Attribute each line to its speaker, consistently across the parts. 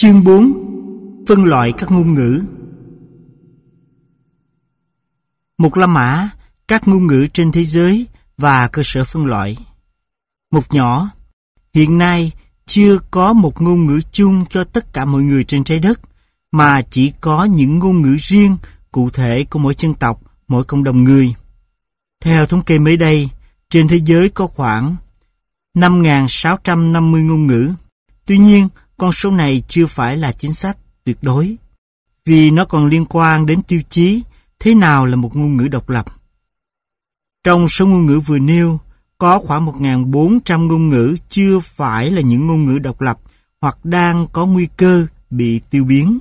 Speaker 1: Chương 4. Phân loại các ngôn ngữ. Một la mã, các ngôn ngữ trên thế giới và cơ sở phân loại. Một nhỏ, hiện nay chưa có một ngôn ngữ chung cho tất cả mọi người trên trái đất, mà chỉ có những ngôn ngữ riêng, cụ thể của mỗi dân tộc, mỗi cộng đồng người. Theo thống kê mới đây, trên thế giới có khoảng 5.650 ngôn ngữ. Tuy nhiên, con số này chưa phải là chính xác tuyệt đối, vì nó còn liên quan đến tiêu chí thế nào là một ngôn ngữ độc lập. Trong số ngôn ngữ vừa nêu, có khoảng 1.400 ngôn ngữ chưa phải là những ngôn ngữ độc lập hoặc đang có nguy cơ bị tiêu biến.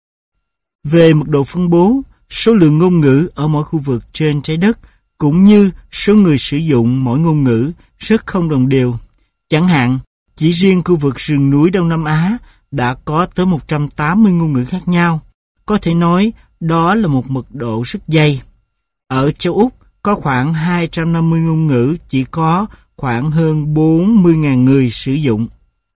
Speaker 1: Về mức độ phân bố, số lượng ngôn ngữ ở mỗi khu vực trên trái đất cũng như số người sử dụng mỗi ngôn ngữ rất không đồng đều. Chẳng hạn, chỉ riêng khu vực rừng núi Đông Nam Á đã có tới 180 ngôn ngữ khác nhau. Có thể nói đó là một mật độ rất dày. Ở châu Úc có khoảng 250 ngôn ngữ, chỉ có khoảng hơn 40.000 người sử dụng.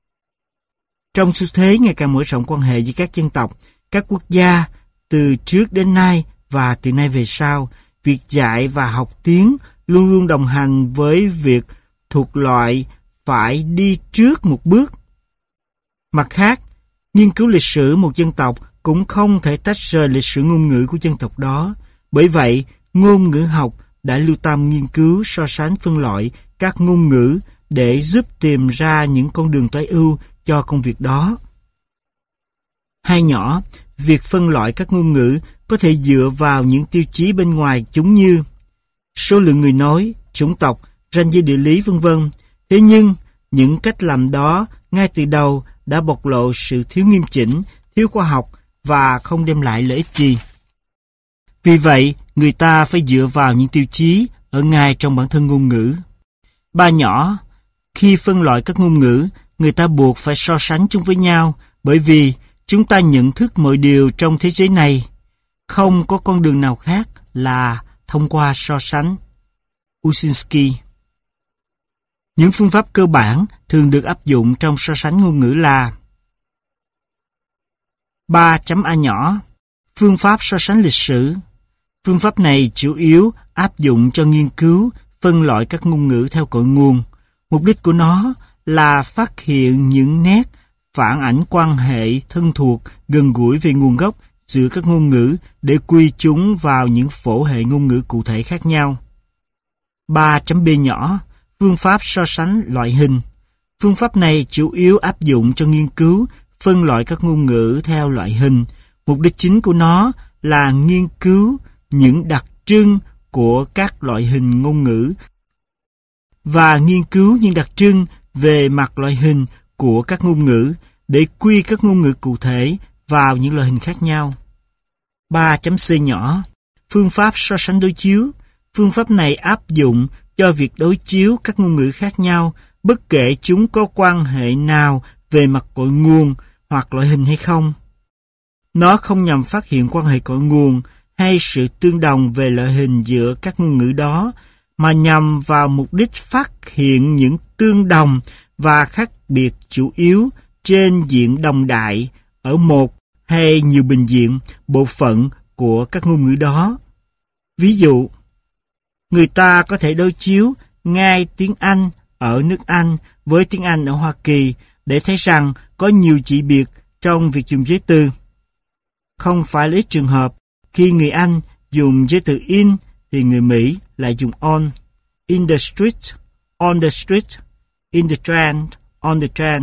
Speaker 1: Trong xu thế ngày càng mở rộng quan hệ giữa các dân tộc, các quốc gia, từ trước đến nay và từ nay về sau, việc dạy và học tiếng luôn luôn đồng hành với việc thuộc loại phải đi trước một bước. Mặt khác, nghiên cứu lịch sử một dân tộc cũng không thể tách rời lịch sử ngôn ngữ của dân tộc đó. Bởi vậy, ngôn ngữ học đã lưu tâm nghiên cứu, so sánh, phân loại các ngôn ngữ để giúp tìm ra những con đường tối ưu cho công việc đó. Hai nhỏ, việc phân loại các ngôn ngữ có thể dựa vào những tiêu chí bên ngoài chúng như số lượng người nói, chủng tộc, ranh giới địa lý v.v. Thế nhưng, những cách làm đó ngay từ đầu đã bộc lộ sự thiếu nghiêm chỉnh, thiếu khoa học và không đem lại lợi ích gì. Vì vậy, người ta phải dựa vào những tiêu chí ở ngay trong bản thân ngôn ngữ. Ba nhỏ, khi phân loại các ngôn ngữ, người ta buộc phải so sánh chúng với nhau, bởi vì chúng ta nhận thức mọi điều trong thế giới này. Không có con đường nào khác là thông qua so sánh. Usinski. Những phương pháp cơ bản thường được áp dụng trong so sánh ngôn ngữ là 3.a nhỏ, phương pháp so sánh lịch sử. Phương pháp này chủ yếu áp dụng cho nghiên cứu, phân loại các ngôn ngữ theo cội nguồn. Mục đích của nó là phát hiện những nét phản ảnh quan hệ thân thuộc, gần gũi về nguồn gốc giữa các ngôn ngữ để quy chúng vào những phổ hệ ngôn ngữ cụ thể khác nhau. 3.b nhỏ, phương pháp so sánh loại hình. Phương pháp này chủ yếu áp dụng cho nghiên cứu, phân loại các ngôn ngữ theo loại hình. Mục đích chính của nó là nghiên cứu những đặc trưng của các loại hình ngôn ngữ và nghiên cứu những đặc trưng về mặt loại hình của các ngôn ngữ để quy các ngôn ngữ cụ thể vào những loại hình khác nhau. 3.c nhỏ, phương pháp so sánh đối chiếu. Phương pháp này áp dụng cho việc đối chiếu các ngôn ngữ khác nhau, bất kể chúng có quan hệ nào về mặt cội nguồn hoặc loại hình hay không. Nó không nhằm phát hiện quan hệ cội nguồn hay sự tương đồng về loại hình giữa các ngôn ngữ đó, mà nhằm vào mục đích phát hiện những tương đồng và khác biệt chủ yếu trên diện đồng đại ở một hay nhiều bình diện, bộ phận của các ngôn ngữ đó. Ví dụ, người ta có thể đối chiếu ngay tiếng Anh ở nước Anh với tiếng Anh ở Hoa Kỳ để thấy rằng có nhiều chỉ biệt trong việc dùng giới từ. Không phải lấy trường hợp khi người Anh dùng giới từ in thì người Mỹ lại dùng on. In the street, on the street, in the train, on the train.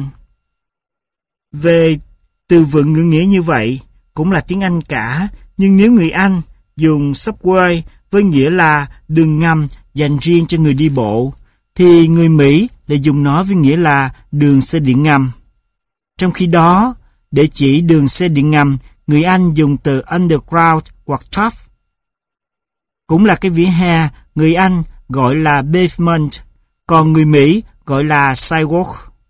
Speaker 1: Về từ vựng ngữ nghĩa như vậy cũng là tiếng Anh cả, nhưng nếu người Anh dùng subway với nghĩa là đường ngầm dành riêng cho người đi bộ, thì người Mỹ lại dùng nó với nghĩa là đường xe điện ngầm. Trong khi đó, để chỉ đường xe điện ngầm, người Anh dùng từ underground hoặc top. Cũng là cái vỉa hè, người Anh gọi là pavement, còn người Mỹ gọi là sidewalk.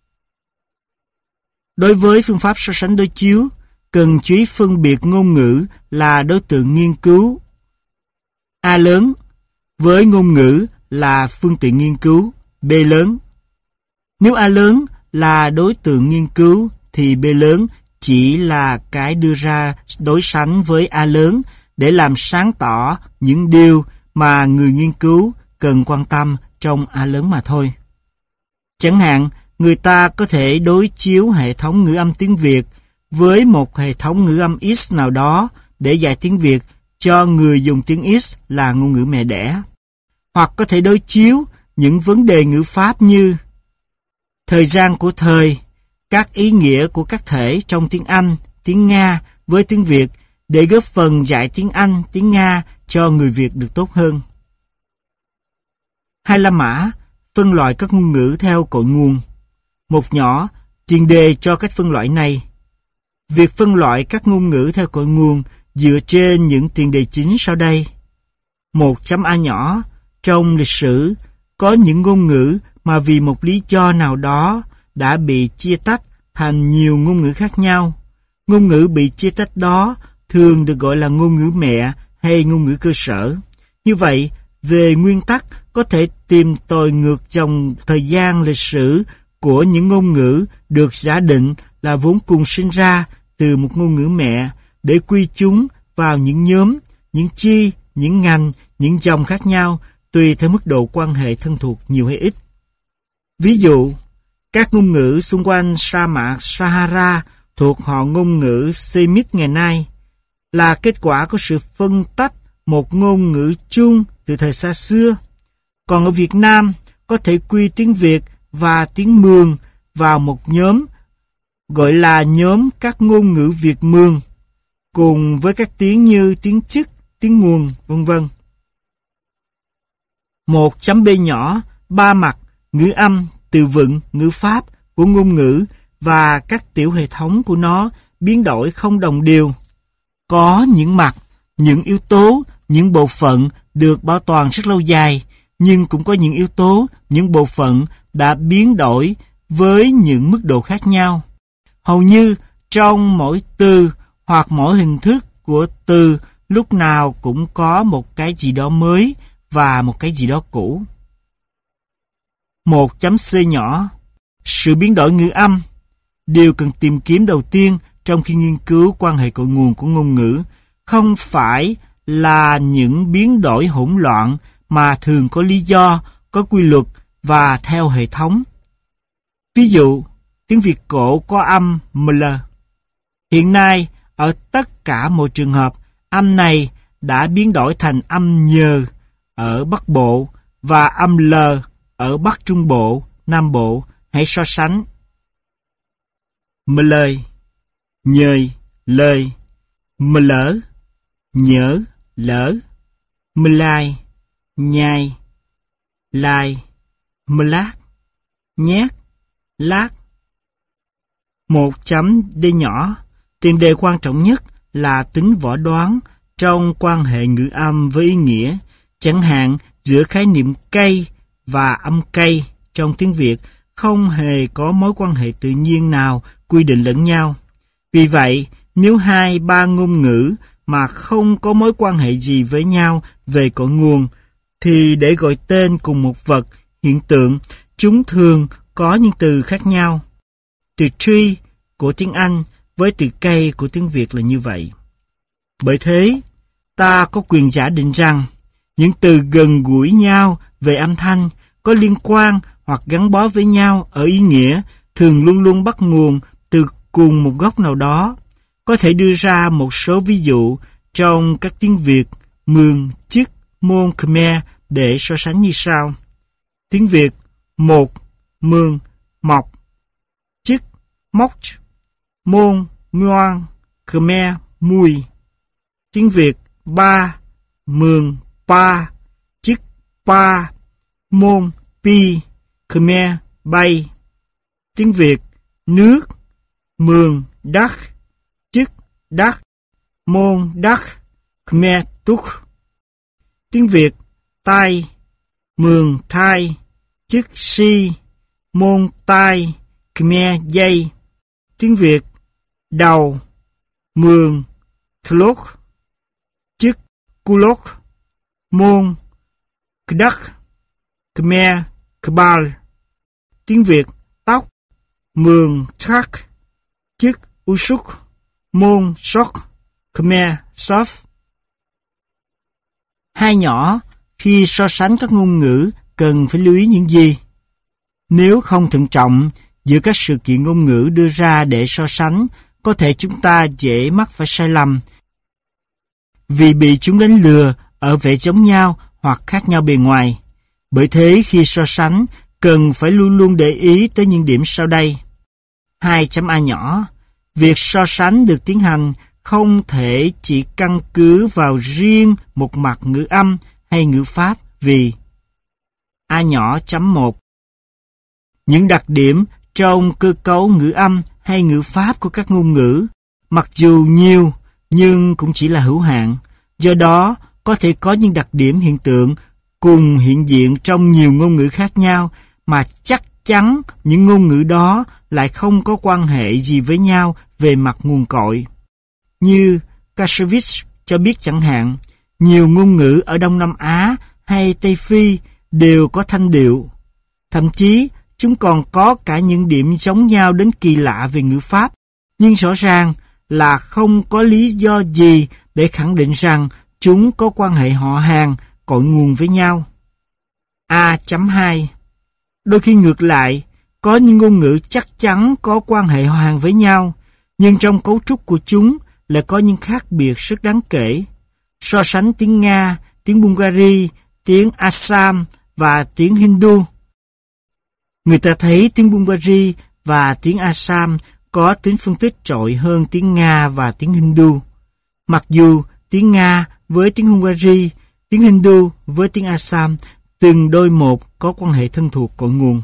Speaker 1: Đối với phương pháp so sánh đối chiếu, cần chú ý phân biệt ngôn ngữ là đối tượng nghiên cứu A lớn, với ngôn ngữ là phương tiện nghiên cứu B lớn. Nếu A lớn là đối tượng nghiên cứu thì B lớn chỉ là cái đưa ra đối sánh với A lớn để làm sáng tỏ những điều mà người nghiên cứu cần quan tâm trong A lớn mà thôi. Chẳng hạn, người ta có thể đối chiếu hệ thống ngữ âm tiếng Việt với một hệ thống ngữ âm X nào đó để dạy tiếng Việt cho người dùng tiếng X là ngôn ngữ mẹ đẻ. Hoặc có thể đối chiếu những vấn đề ngữ pháp như thời gian của thời, các ý nghĩa của các thể trong tiếng Anh, tiếng Nga với tiếng Việt để góp phần dạy tiếng Anh, tiếng Nga cho người Việt được tốt hơn. 2. La Mã phân loại các ngôn ngữ theo cội nguồn. Một nhỏ, tiền đề cho cách phân loại này. Việc phân loại các ngôn ngữ theo cội nguồn dựa trên những tiền đề chính sau đây. 1.a nhỏ, trong lịch sử, có những ngôn ngữ mà vì một lý do nào đó đã bị chia tách thành nhiều ngôn ngữ khác nhau. Ngôn ngữ bị chia tách đó thường được gọi là ngôn ngữ mẹ hay ngôn ngữ cơ sở. Như vậy, về nguyên tắc, có thể tìm tòi ngược dòng thời gian lịch sử của những ngôn ngữ được giả định là vốn cùng sinh ra từ một ngôn ngữ mẹ để quy chúng vào những nhóm, những chi, những ngành, những dòng khác nhau tùy theo mức độ quan hệ thân thuộc nhiều hay ít. Ví dụ, các ngôn ngữ xung quanh sa mạc Sahara thuộc họ ngôn ngữ Semit ngày nay là kết quả của sự phân tách một ngôn ngữ chung từ thời xa xưa. Còn ở Việt Nam, có thể quy tiếng Việt và tiếng Mường vào một nhóm, gọi là nhóm các ngôn ngữ Việt Mường, cùng với các tiếng như tiếng Chức, tiếng Nguồn, v.v. 1.b nhỏ, ba mặt, ngữ âm, từ vựng, ngữ pháp của ngôn ngữ và các tiểu hệ thống của nó biến đổi không đồng đều. Có những mặt, những yếu tố, những bộ phận được bảo toàn rất lâu dài, nhưng cũng có những yếu tố, những bộ phận đã biến đổi với những mức độ khác nhau. Hầu như trong mỗi từ hoặc mỗi hình thức của từ lúc nào cũng có một cái gì đó mới và một cái gì đó cũ. 1.c nhỏ, sự biến đổi ngữ âm. Điều cần tìm kiếm đầu tiên trong khi nghiên cứu quan hệ cội nguồn của ngôn ngữ không phải là những biến đổi hỗn loạn mà thường có lý do, có quy luật và theo hệ thống. Ví dụ, tiếng Việt cổ có âm ml. Hiện nay, ở tất cả mọi trường hợp, âm này đã biến đổi thành âm nhờ ở Bắc Bộ và âm l ở Bắc Trung Bộ, Nam Bộ. Hãy so sánh. Mlơi, nhơi, lời, mlỡ, nhỡ, lỡ, mlai, nhai, lai, mlát, nhát, lát. 1.d nhỏ, tiền đề quan trọng nhất là tính võ đoán trong quan hệ ngữ âm với ý nghĩa, chẳng hạn giữa khái niệm cây và âm cây trong tiếng Việt không hề có mối quan hệ tự nhiên nào quy định lẫn nhau. Vì vậy, nếu 2-3 ngôn ngữ mà không có mối quan hệ gì với nhau về cội nguồn, thì để gọi tên cùng một vật, hiện tượng, chúng thường có những từ khác nhau. Từ tree của tiếng Anh với từ cây của tiếng Việt là như vậy. Bởi thế, ta có quyền giả định rằng những từ gần gũi nhau về âm thanh, có liên quan hoặc gắn bó với nhau ở ý nghĩa, thường luôn luôn bắt nguồn từ cùng một gốc nào đó. Có thể đưa ra một số ví dụ trong các tiếng Việt, Mường, Chức, Môn, Khmer để so sánh như sau. Tiếng Việt, một, Mường, mọc, Chức, móc, Môn, ngoan, Khmer, mùi. Tiếng Việt, ba, Mường, pa, Chức, pa, Môn, pi, Khmer, bay. Tiếng Việt, nước, Mường, đắc, Chức, đắc, Môn, đắc, Khmer, túc. Tiếng Việt, tay, Mường, thai, Chức, si, Môn, tai, Khmer, dây. Tiếng Việt, đầu, Mường, thluốc, Chức, kulok, Môn, kdak, Khmer, kbal. Tiếng Việt, tóc, Mường, thác, Chức, Usuk, Môn, Sok, Khmer, Sop. Hai nhỏ khi so sánh các ngôn ngữ cần phải lưu ý những gì? Nếu không thận trọng giữa các sự kiện ngôn ngữ đưa ra để so sánh, có thể chúng ta dễ mắc phải sai lầm vì bị chúng đánh lừa ở vẻ giống nhau hoặc khác nhau bề ngoài. Bởi thế khi so sánh, cần phải luôn luôn để ý tới những điểm sau đây. 2.a nhỏ. Việc so sánh được tiến hành không thể chỉ căn cứ vào riêng một mặt ngữ âm hay ngữ pháp vì A nhỏ chấm 1. Những đặc điểm trong cơ cấu ngữ âm hay ngữ pháp của các ngôn ngữ, mặc dù nhiều nhưng cũng chỉ là hữu hạn. Do đó, có thể có những đặc điểm hiện tượng cùng hiện diện trong nhiều ngôn ngữ khác nhau mà chắc chắn những ngôn ngữ đó lại không có quan hệ gì với nhau về mặt nguồn cội. Như Kashevich cho biết chẳng hạn, nhiều ngôn ngữ ở Đông Nam Á hay Tây Phi đều có thanh điệu. Thậm chí, chúng còn có cả những điểm giống nhau đến kỳ lạ về ngữ pháp, nhưng rõ ràng là không có lý do gì để khẳng định rằng chúng có quan hệ họ hàng, cội nguồn với nhau. A.2. Đôi khi ngược lại, có những ngôn ngữ chắc chắn có quan hệ họ hàng với nhau, nhưng trong cấu trúc của chúng lại có những khác biệt rất đáng kể. So sánh tiếng Nga, tiếng Bulgari, tiếng Assam và tiếng Hindu. Người ta thấy tiếng Bulgari và tiếng Assam có tính phân tích trội hơn tiếng Nga và tiếng Hindu. Mặc dù tiếng Nga với tiếng Hungary, tiếng Hindu với tiếng Assam từng đôi một có quan hệ thân thuộc cội nguồn.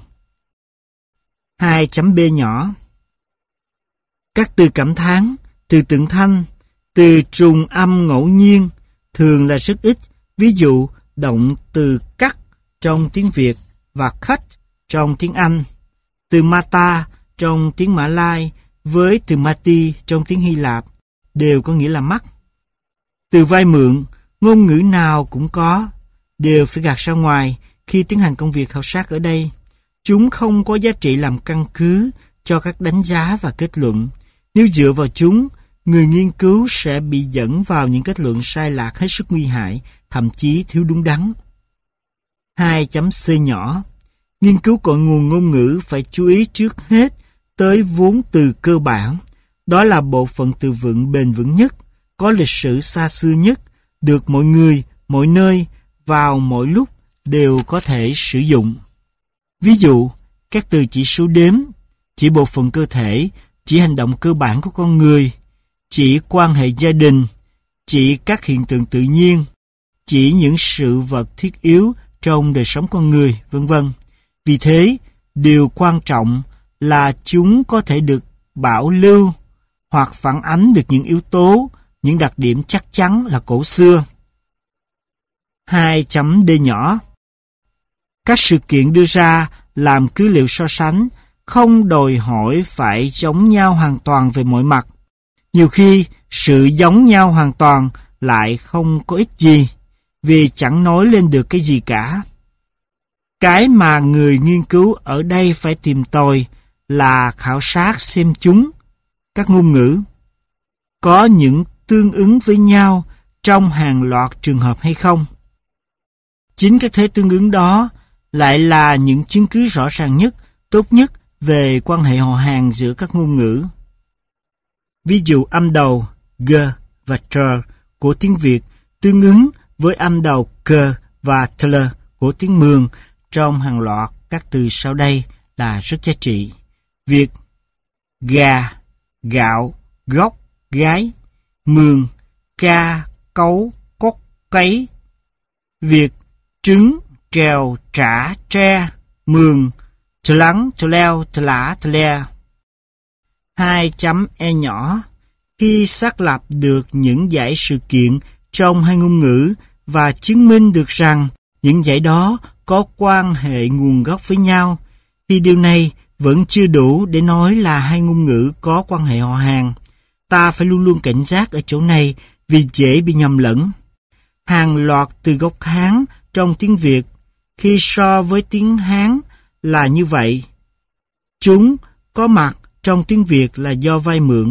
Speaker 1: 2.b nhỏ. Các từ cảm thán, từ tượng thanh, từ trùng âm ngẫu nhiên thường là rất ít. Ví dụ, động từ cắt trong tiếng Việt và khách trong tiếng Anh, từ mata trong tiếng Mã Lai với từ mati trong tiếng Hy Lạp đều có nghĩa là mắt. Từ vay mượn, ngôn ngữ nào cũng có, đều phải gạt ra ngoài khi tiến hành công việc khảo sát ở đây. Chúng không có giá trị làm căn cứ cho các đánh giá và kết luận. Nếu dựa vào chúng, người nghiên cứu sẽ bị dẫn vào những kết luận sai lạc hết sức nguy hại, thậm chí thiếu đúng đắn. 2.c nhỏ. Nghiên cứu cội nguồn ngôn ngữ phải chú ý trước hết tới vốn từ cơ bản. Đó là bộ phận từ vựng bền vững nhất, có lịch sử xa xưa nhất, được mọi người, mọi nơi, vào mọi lúc đều có thể sử dụng. Ví dụ, các từ chỉ số đếm, chỉ bộ phận cơ thể, chỉ hành động cơ bản của con người, chỉ quan hệ gia đình, chỉ các hiện tượng tự nhiên, chỉ những sự vật thiết yếu trong đời sống con người, vân vân. Vì thế, điều quan trọng là chúng có thể được bảo lưu hoặc phản ánh được những yếu tố, những đặc điểm chắc chắn là cổ xưa. 2.d nhỏ. Các sự kiện đưa ra làm cứ liệu so sánh không đòi hỏi phải giống nhau hoàn toàn về mọi mặt. Nhiều khi, sự giống nhau hoàn toàn lại không có ích gì, vì chẳng nói lên được cái gì cả. Cái mà người nghiên cứu ở đây phải tìm tòi là khảo sát xem chúng, các ngôn ngữ, có những tương ứng với nhau trong hàng loạt trường hợp hay không. Chính các thế tương ứng đó lại là những chứng cứ rõ ràng nhất, tốt nhất về quan hệ họ hàng giữa các ngôn ngữ. Ví dụ âm đầu g và tr của tiếng Việt tương ứng với âm đầu k và tl của tiếng Mường trong hàng loạt các từ sau đây là rất giá trị. Việc gà, gạo, gốc, gái, mường, ca, cấu, cốt, cấy. Việc trứng, trèo, trả, tre, mường, lắng, leo, lã, le. 2.e nhỏ. Khi xác lập được những dãy sự kiện trong hai ngôn ngữ và chứng minh được rằng những dãy đó có quan hệ nguồn gốc với nhau, thì điều này vẫn chưa đủ để nói là hai ngôn ngữ có quan hệ họ hàng. Ta phải luôn luôn cảnh giác ở chỗ này vì dễ bị nhầm lẫn. Hàng loạt từ gốc Hán trong tiếng Việt khi so với tiếng Hán là như vậy. Chúng có mặt trong tiếng Việt là do vay mượn,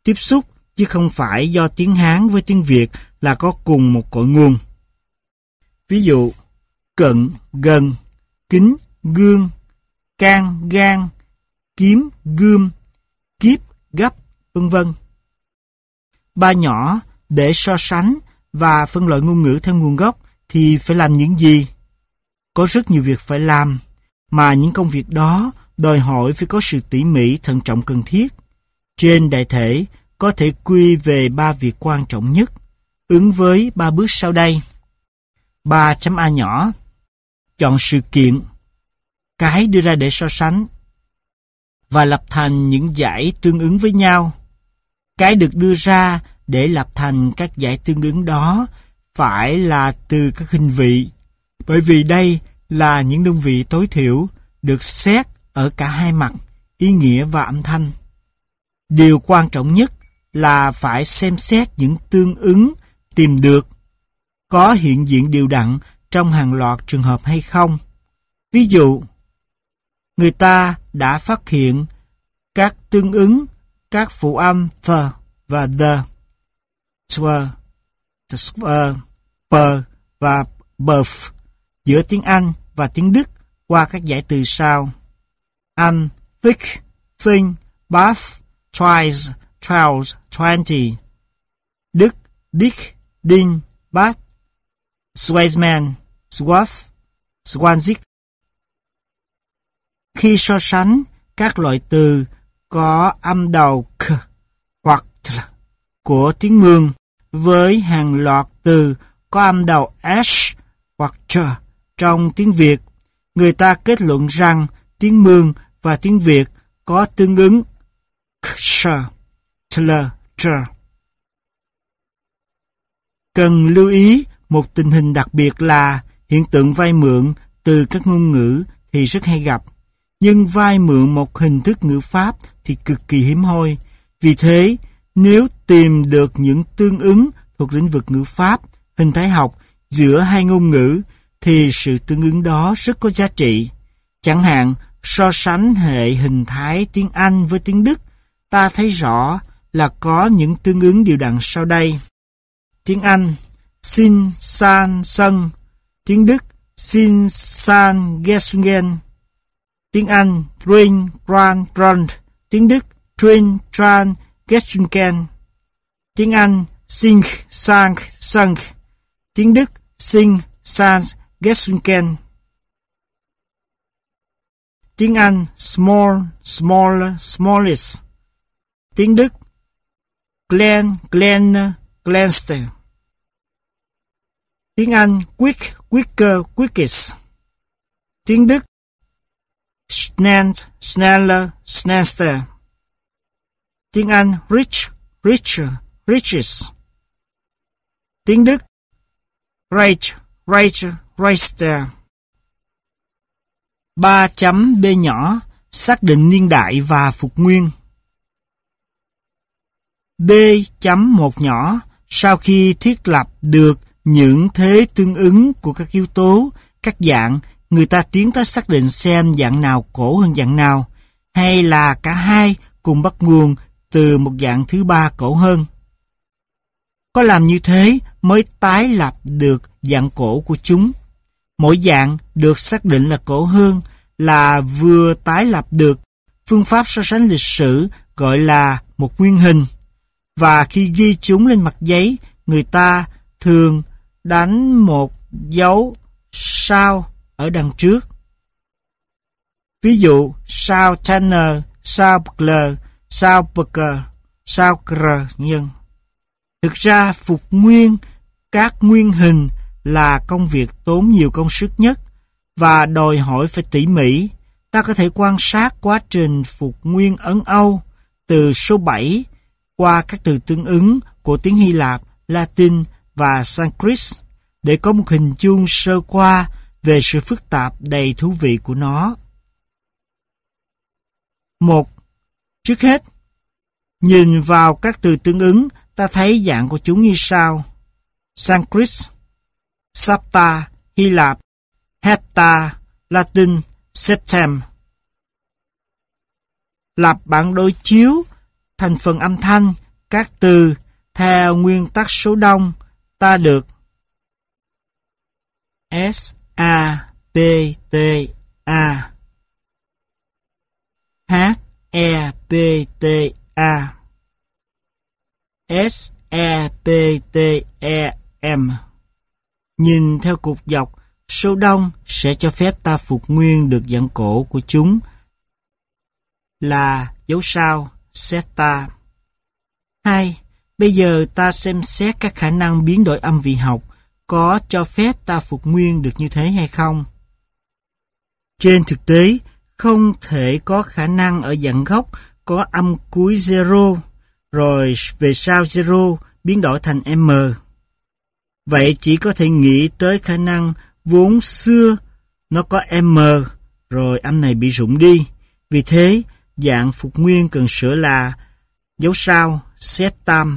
Speaker 1: tiếp xúc chứ không phải do tiếng Hán với tiếng Việt là có cùng một cội nguồn. Ví dụ, cận, gần, kính, gương, can, gan, kiếm, gươm, kiếp, gấp, vân vân. Ba nhỏ để so sánh và phân loại ngôn ngữ theo nguồn gốc thì phải làm những gì? Có rất nhiều việc phải làm, mà những công việc đó đòi hỏi phải có sự tỉ mỉ thận trọng cần thiết. Trên đại thể có thể quy về 3 việc quan trọng nhất, ứng với 3 bước sau đây. 3.a nhỏ. Chọn sự kiện, cái đưa ra để so sánh, và lập thành những dải tương ứng với nhau. Cái được đưa ra để lập thành các dải tương ứng đó phải là từ các hình vị, bởi vì đây là những đơn vị tối thiểu được xét ở cả hai mặt, ý nghĩa và âm thanh. Điều quan trọng nhất là phải xem xét những tương ứng tìm được có hiện diện đều đặn trong hàng loạt trường hợp hay không. Ví dụ, người ta đã phát hiện các tương ứng các phụ âm the và the, swear, the swear, per và birth giữa tiếng Anh và tiếng Đức qua các giải từ sau: thick, thin, bath, twice, twelve, 20. Đức, dick, din, bath, Swaisman, swath, swanzik. Khi so sánh các loại từ có âm đầu k hoặc tl của tiếng Mường với hàng loạt từ có âm đầu s hoặc ch trong tiếng Việt, người ta kết luận rằng tiếng Mường và tiếng Việt có tương ứng sh, tl, tr. Cần lưu ý một tình hình đặc biệt là hiện tượng vay mượn từ các ngôn ngữ thì rất hay gặp, nhưng vay mượn một hình thức ngữ pháp thì cực kỳ hiếm hoi. Vì thế, nếu tìm được những tương ứng thuộc lĩnh vực ngữ pháp, hình thái học giữa hai ngôn ngữ thì sự tương ứng đó rất có giá trị. Chẳng hạn, so sánh hệ hình thái tiếng Anh với tiếng Đức, ta thấy rõ là có những tương ứng đều đặn sau đây. Tiếng Anh sin, san, sân. Tiếng Đức sin, san, gesungen. Tiếng Anh drin, ran, rund. Tiếng Đức drin, tran, gesungen. Tiếng Anh sing, sang, sunk. Tiếng Đức sing, sans, gesungen. Tiếng Anh small, smaller, smallest. Tiếng Đức glen, glenner, glenster. Tiếng Anh quick, quicker, quickest. Tiếng Đức schnell, schneller, schnellster. Tiếng Anh rich, richer, richest. Tiếng Đức reich, reicher, reister. 3.b nhỏ, xác định niên đại và phục nguyên. B.1 nhỏ, sau khi thiết lập được những thế tương ứng của các yếu tố, các dạng, người ta tiến tới xác định xem dạng nào cổ hơn dạng nào, hay là cả hai cùng bắt nguồn từ một dạng thứ ba cổ hơn. Có làm như thế mới tái lập được dạng cổ của chúng. Mỗi dạng được xác định là cổ hơn là vừa tái lập được. Phương pháp so sánh lịch sử gọi là một nguyên hình. Và khi ghi chúng lên mặt giấy, người ta thường đánh một dấu sao ở đằng trước. Ví dụ, sao Tanner, sao Butler, sao Booker, sao nhân. Thực ra, phục nguyên các nguyên hình là công việc tốn nhiều công sức nhất và đòi hỏi phải tỉ mỉ. Ta có thể quan sát quá trình phục nguyên Ấn Âu từ số 7 qua các từ tương ứng của tiếng Hy Lạp, Latin và Sanskrit để có một hình dung sơ qua về sự phức tạp đầy thú vị của nó. 1. Trước hết, nhìn vào các từ tương ứng, ta thấy dạng của chúng như sau: Sanskrit, Sapta, Hy Lạp, Hepta, Latin, Septem. Lập bản đối chiếu thành phần âm thanh các từ theo nguyên tắc số đông, ta được S A P T A H E P T A S E P T E M. Nhìn theo cột dọc, số đông sẽ cho phép ta phục nguyên được dạng cổ của chúng là dấu sao zeta. 2. Bây giờ ta xem xét các khả năng biến đổi âm vị học có cho phép ta phục nguyên được như thế hay không. Trên thực tế, không thể có khả năng ở dạng gốc có âm cuối 0, rồi về sau 0 biến đổi thành M. Vậy chỉ có thể nghĩ tới khả năng vốn xưa nó có M, rồi âm này bị rụng đi. Vì thế, dạng phục nguyên cần sửa là dấu sao septam.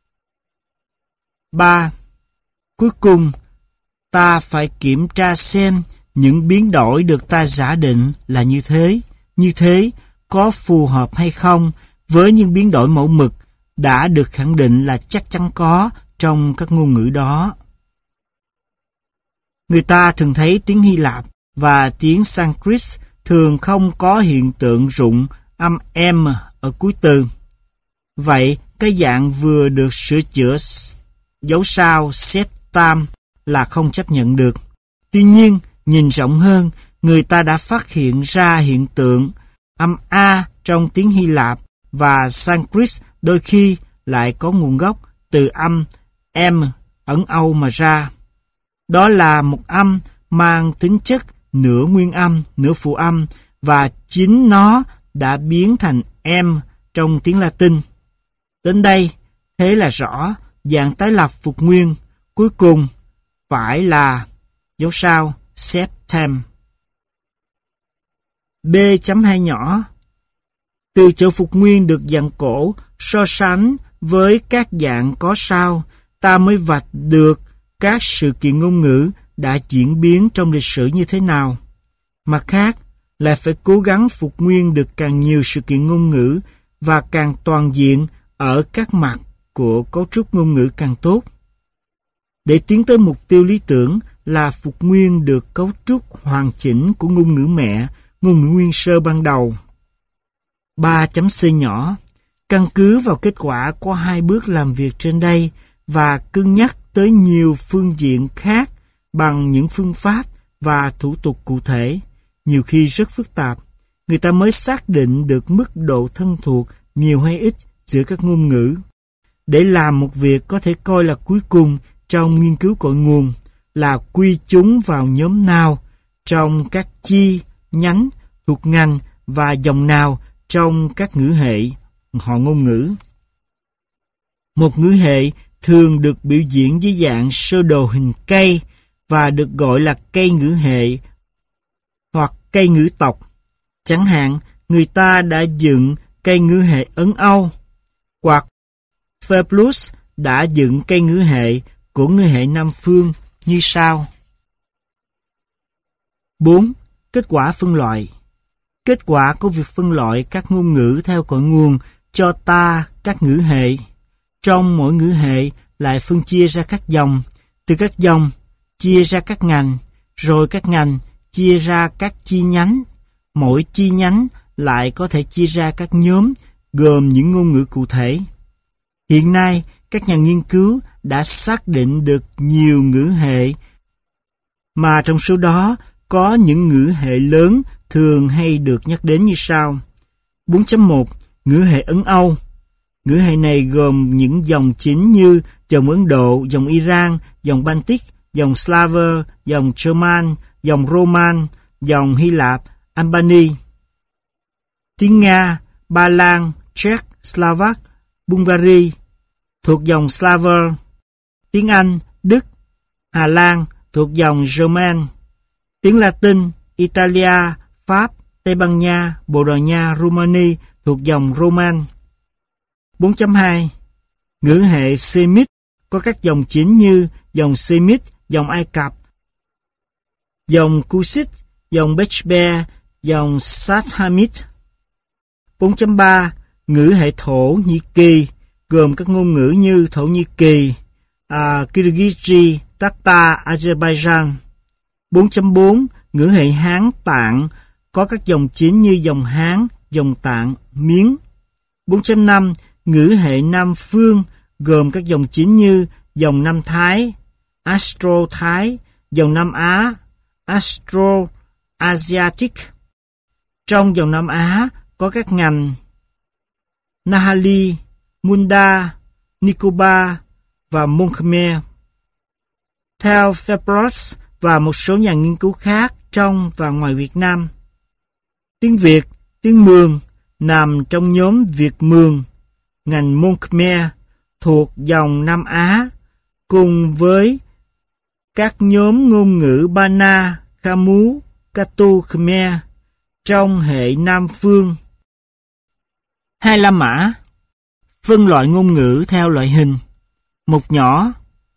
Speaker 1: 3. Cuối cùng, ta phải kiểm tra xem những biến đổi được ta giả định là như thế có phù hợp hay không với những biến đổi mẫu mực đã được khẳng định là chắc chắn có trong các ngôn ngữ đó. Người ta thường thấy tiếng Hy Lạp và tiếng Sanskrit thường không có hiện tượng rụng âm M ở cuối từ. Vậy, cái dạng vừa được sửa chữa dấu sao septam là không chấp nhận được. Tuy nhiên, nhìn rộng hơn, người ta đã phát hiện ra hiện tượng âm A trong tiếng Hy Lạp và Sanskrit đôi khi lại có nguồn gốc từ âm M ẩn Âu mà ra. Đó là một âm mang tính chất nửa nguyên âm, nửa phụ âm và chính nó đã biến thành M trong tiếng Latin. Đến đây, thế là rõ dạng tái lập phục nguyên cuối cùng phải là dấu sao septem. B.2 nhỏ. Từ chỗ phục nguyên được dạng cổ so sánh với các dạng có sao, ta mới vạch được các sự kiện ngôn ngữ đã diễn biến trong lịch sử như thế nào. Mặt khác, lại phải cố gắng phục nguyên được càng nhiều sự kiện ngôn ngữ và càng toàn diện ở các mặt của cấu trúc ngôn ngữ càng tốt. Để tiến tới mục tiêu lý tưởng là phục nguyên được cấu trúc hoàn chỉnh của ngôn ngữ mẹ, ngôn ngữ nguyên sơ ban đầu. 3.c nhỏ. Căn cứ vào kết quả của 2 bước làm việc trên đây và cân nhắc tới nhiều phương diện khác bằng những phương pháp và thủ tục cụ thể, nhiều khi rất phức tạp, người ta mới xác định được mức độ thân thuộc nhiều hay ít giữa các ngôn ngữ. Để làm một việc có thể coi là cuối cùng trong nghiên cứu cội nguồn là quy chúng vào nhóm nào trong các chi, nhánh, thuộc ngành và dòng nào trong các ngữ hệ họ ngôn ngữ. Một ngữ hệ thường được biểu diễn dưới dạng sơ đồ hình cây và được gọi là cây ngữ hệ hoặc cây ngữ tộc. Chẳng hạn, người ta đã dựng cây ngữ hệ Ấn Âu, hoặc Fairplus đã dựng cây ngữ hệ của ngữ hệ Nam Phương như sau. 4. Kết quả phân loại. Kết quả của việc phân loại các ngôn ngữ theo cội nguồn cho ta các ngữ hệ. Trong mỗi ngữ hệ lại phân chia ra các dòng, từ các dòng chia ra các ngành, rồi các ngành chia ra các chi nhánh. Mỗi chi nhánh lại có thể chia ra các nhóm gồm những ngôn ngữ cụ thể. Hiện nay, các nhà nghiên cứu đã xác định được nhiều ngữ hệ, mà trong số đó có những ngữ hệ lớn thường hay được nhắc đến như sau. 4.1. Ngữ hệ Ấn Âu. Ngữ hệ này gồm những dòng chính như dòng Ấn Độ, dòng Iran, dòng Baltic, dòng Slaver, dòng German, dòng Roman, dòng Hy Lạp, Albany. Tiếng Nga, Ba Lan, Czech, Slovak, Bulgaria thuộc dòng Slaver. Tiếng Anh, Đức, Hà Lan thuộc dòng German. Tiếng Latin, Italia, Pháp, Tây Ban Nha, Bồ Đào Nha, Romania thuộc dòng Roman. 4.2. Ngữ hệ Semit có các dòng chính như dòng Semit, dòng Ai Cập, dòng Cushit, dòng Bechbe, dòng Sathamit. 4.3. Ngữ hệ Thổ Nhĩ Kỳ gồm các ngôn ngữ như Thổ Nhĩ Kỳ, Kyrgyz, Tatar, Azerbaijan. 4.4 ngữ hệ Hán Tạng có các dòng chính như dòng Hán, dòng Tạng, Miến. 4.5 ngữ hệ Nam Phương gồm các dòng chính như dòng Nam Thái, Austro-Thái, dòng Nam Á, Austro-Asiatic. Trong dòng Nam Á có các ngành Nahali, Munda, Nicobar và Mon Khmer. Theo Febros và một số nhà nghiên cứu khác trong và ngoài Việt Nam, tiếng Việt, tiếng Mường nằm trong nhóm Việt Mường, ngành Mon Khmer thuộc dòng Nam Á, cùng với các nhóm ngôn ngữ Bana, Khamu, Katu Khmer trong hệ Nam Phương. 2 La Mã phân loại ngôn ngữ theo loại hình. Một nhỏ.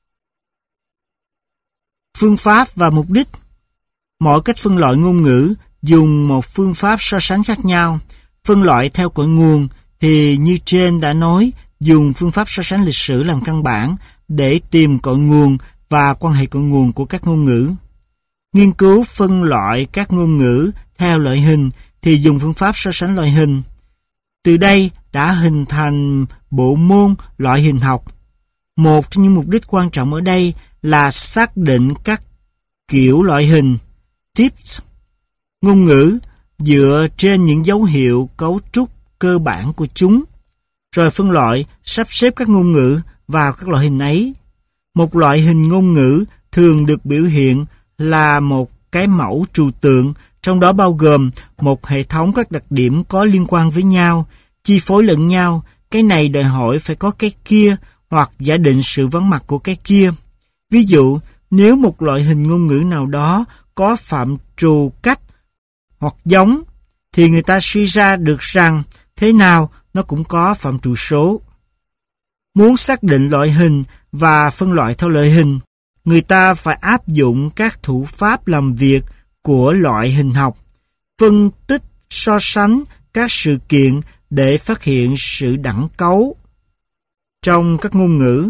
Speaker 1: Phương pháp và mục đích. Mỗi cách phân loại ngôn ngữ dùng một phương pháp so sánh khác nhau. Phân loại theo cội nguồn thì như trên đã nói, dùng phương pháp so sánh lịch sử làm căn bản để tìm cội nguồn và quan hệ cội nguồn của các ngôn ngữ. Nghiên cứu phân loại các ngôn ngữ theo loại hình thì dùng phương pháp so sánh loại hình. Từ đây đã hình thành bộ môn loại hình học. Một trong những mục đích quan trọng ở đây là xác định các kiểu loại hình, types, ngôn ngữ dựa trên những dấu hiệu cấu trúc cơ bản của chúng, rồi phân loại, sắp xếp các ngôn ngữ vào các loại hình ấy. Một loại hình ngôn ngữ thường được biểu hiện là một cái mẫu trừu tượng, trong đó bao gồm một hệ thống các đặc điểm có liên quan với nhau, chi phối lẫn nhau. Cái này đòi hỏi phải có cái kia hoặc giả định sự vắng mặt của cái kia. Ví dụ, nếu một loại hình ngôn ngữ nào đó có phạm trù cách hoặc giống, thì người ta suy ra được rằng thế nào nó cũng có phạm trù số. Muốn xác định loại hình và phân loại theo loại hình, người ta phải áp dụng các thủ pháp làm việc của loại hình học, phân tích, so sánh các sự kiện để phát hiện sự đẳng cấu trong các ngôn ngữ.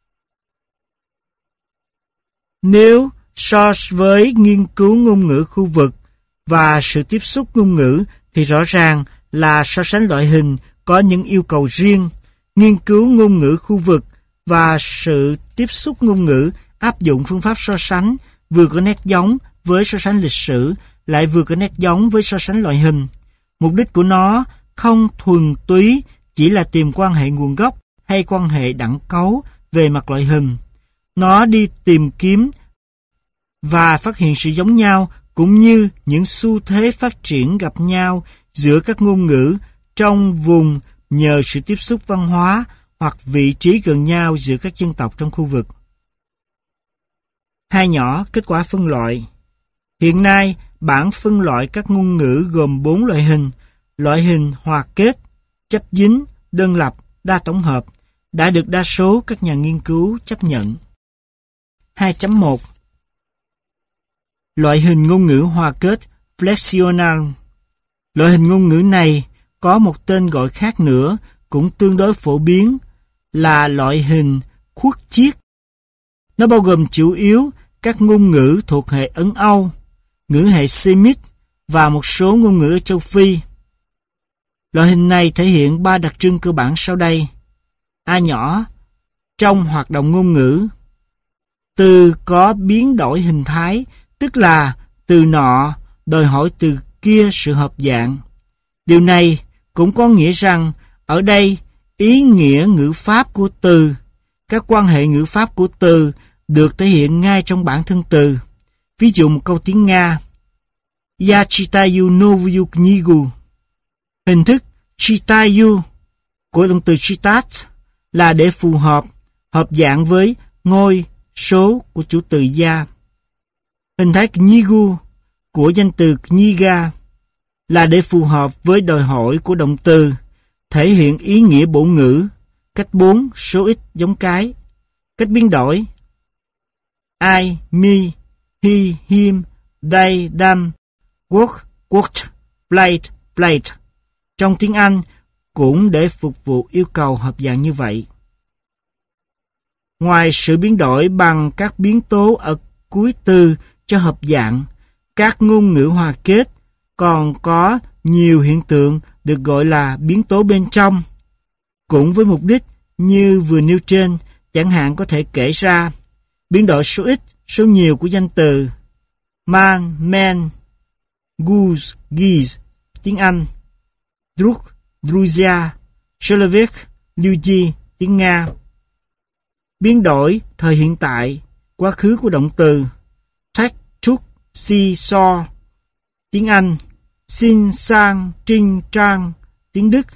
Speaker 1: Nếu so với nghiên cứu ngôn ngữ khu vực và sự tiếp xúc ngôn ngữ thì rõ ràng là so sánh loại hình có những yêu cầu riêng. Nghiên cứu ngôn ngữ khu vực và sự tiếp xúc ngôn ngữ áp dụng phương pháp so sánh vừa có nét giống với so sánh lịch sử, lại vừa có nét giống với so sánh loại hình. Mục đích của nó không thuần túy chỉ là tìm quan hệ nguồn gốc hay quan hệ đẳng cấu về mặt loại hình. Nó đi tìm kiếm và phát hiện sự giống nhau cũng như những xu thế phát triển gặp nhau giữa các ngôn ngữ trong vùng nhờ sự tiếp xúc văn hóa hoặc vị trí gần nhau giữa các dân tộc trong khu vực. 2 nhỏ, kết quả phân loại. Hiện nay, bảng phân loại các ngôn ngữ gồm 4 loại hình. Loại hình hòa kết, chấp dính, đơn lập, đa tổng hợp đã được đa số các nhà nghiên cứu chấp nhận. 2.1 Loại hình ngôn ngữ hòa kết flexional. Loại hình ngôn ngữ này có một tên gọi khác nữa cũng tương đối phổ biến là loại hình khuất chiết. Nó bao gồm chủ yếu các ngôn ngữ thuộc hệ Ấn Âu, ngữ hệ Semit và một số ngôn ngữ ở châu Phi. Loại hình này thể hiện 3 đặc trưng cơ bản sau đây. A nhỏ, trong hoạt động ngôn ngữ, từ có biến đổi hình thái, tức là từ nọ đòi hỏi từ kia sự hợp dạng. Điều này cũng có nghĩa rằng ở đây ý nghĩa ngữ pháp của từ, các quan hệ ngữ pháp của từ được thể hiện ngay trong bản thân từ. Ví dụ một câu tiếng Nga: Я читаю новую книгу. Hình thức читаю của động từ читать là để phù hợp, hợp dạng với ngôi, số của chủ từ я. Hình thái книгу của danh từ книга là để phù hợp với đòi hỏi của động từ, thể hiện ý nghĩa bổ ngữ. Cách 4, số ít giống cái. Cách biến đổi: I, me, he, him, they, them, work, worked, played, played. Trong tiếng Anh, cũng để phục vụ yêu cầu hợp dạng như vậy. Ngoài sự biến đổi bằng các biến tố ở cuối từ cho hợp dạng, các ngôn ngữ hòa kết còn có nhiều hiện tượng được gọi là biến tố bên trong. Cũng với mục đích như vừa nêu trên, chẳng hạn có thể kể ra biến đổi số ít, số nhiều của danh từ man, men, goose, geese, tiếng Anh, druk, druzia, Человек, люди, tiếng Nga. Biến đổi thời hiện tại, quá khứ của động từ take, took, see, saw, tiếng Anh, xin, sang, trinh, trang, tiếng Đức.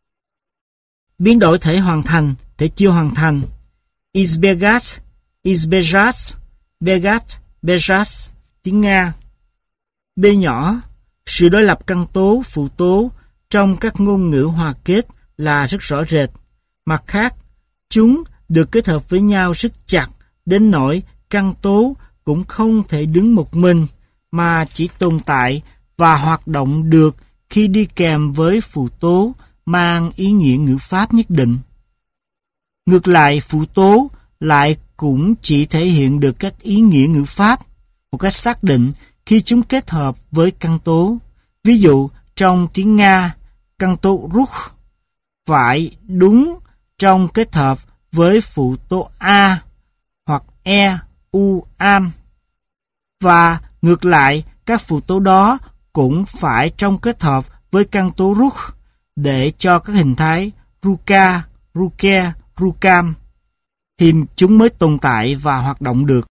Speaker 1: Biến đổi thể hoàn thành, thể chưa hoàn thành, izbegat, izbejat, begat, bejat, tiếng Nga. B nhỏ, sự đối lập căn tố, phụ tố trong các ngôn ngữ hòa kết là rất rõ rệt. Mặt khác, chúng được kết hợp với nhau rất chặt đến nỗi căn tố cũng không thể đứng một mình mà chỉ tồn tại và hoạt động được khi đi kèm với phụ tố mang ý nghĩa ngữ pháp nhất định. Ngược lại, phụ tố lại cũng chỉ thể hiện được các ý nghĩa ngữ pháp một cách xác định khi chúng kết hợp với căn tố. Ví dụ, trong tiếng Nga, căn tố ruch phải đúng trong kết hợp với phụ tố a hoặc e, u, am. Và ngược lại, các phụ tố đó cũng phải trong kết hợp với căn tố ruch để cho các hình thái ruka, ruke, rukam thì chúng mới tồn tại và hoạt động được.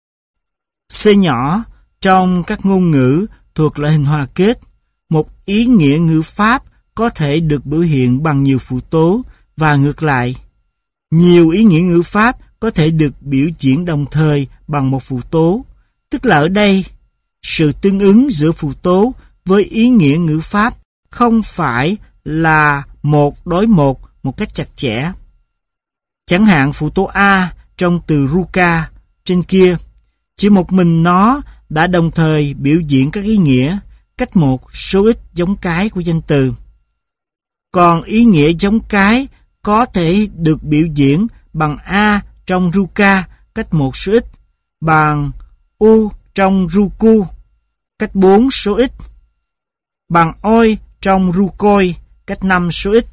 Speaker 1: C nhỏ, trong các ngôn ngữ thuộc loại hình hòa kết, một ý nghĩa ngữ pháp có thể được biểu hiện bằng nhiều phụ tố và ngược lại. Nhiều ý nghĩa ngữ pháp có thể được biểu diễn đồng thời bằng một phụ tố. Tức là ở đây, sự tương ứng giữa phụ tố với ý nghĩa ngữ pháp không phải là một đối một cách chặt chẽ. Chẳng hạn phụ tố A trong từ ruka trên kia, chỉ một mình nó đã đồng thời biểu diễn các ý nghĩa, cách một số ít giống cái của danh từ. Còn ý nghĩa giống cái có thể được biểu diễn bằng A trong ruka cách một số ít, bằng U trong ruku cách 4 số ít, bằng oi trong rukoi cách 5 số ít.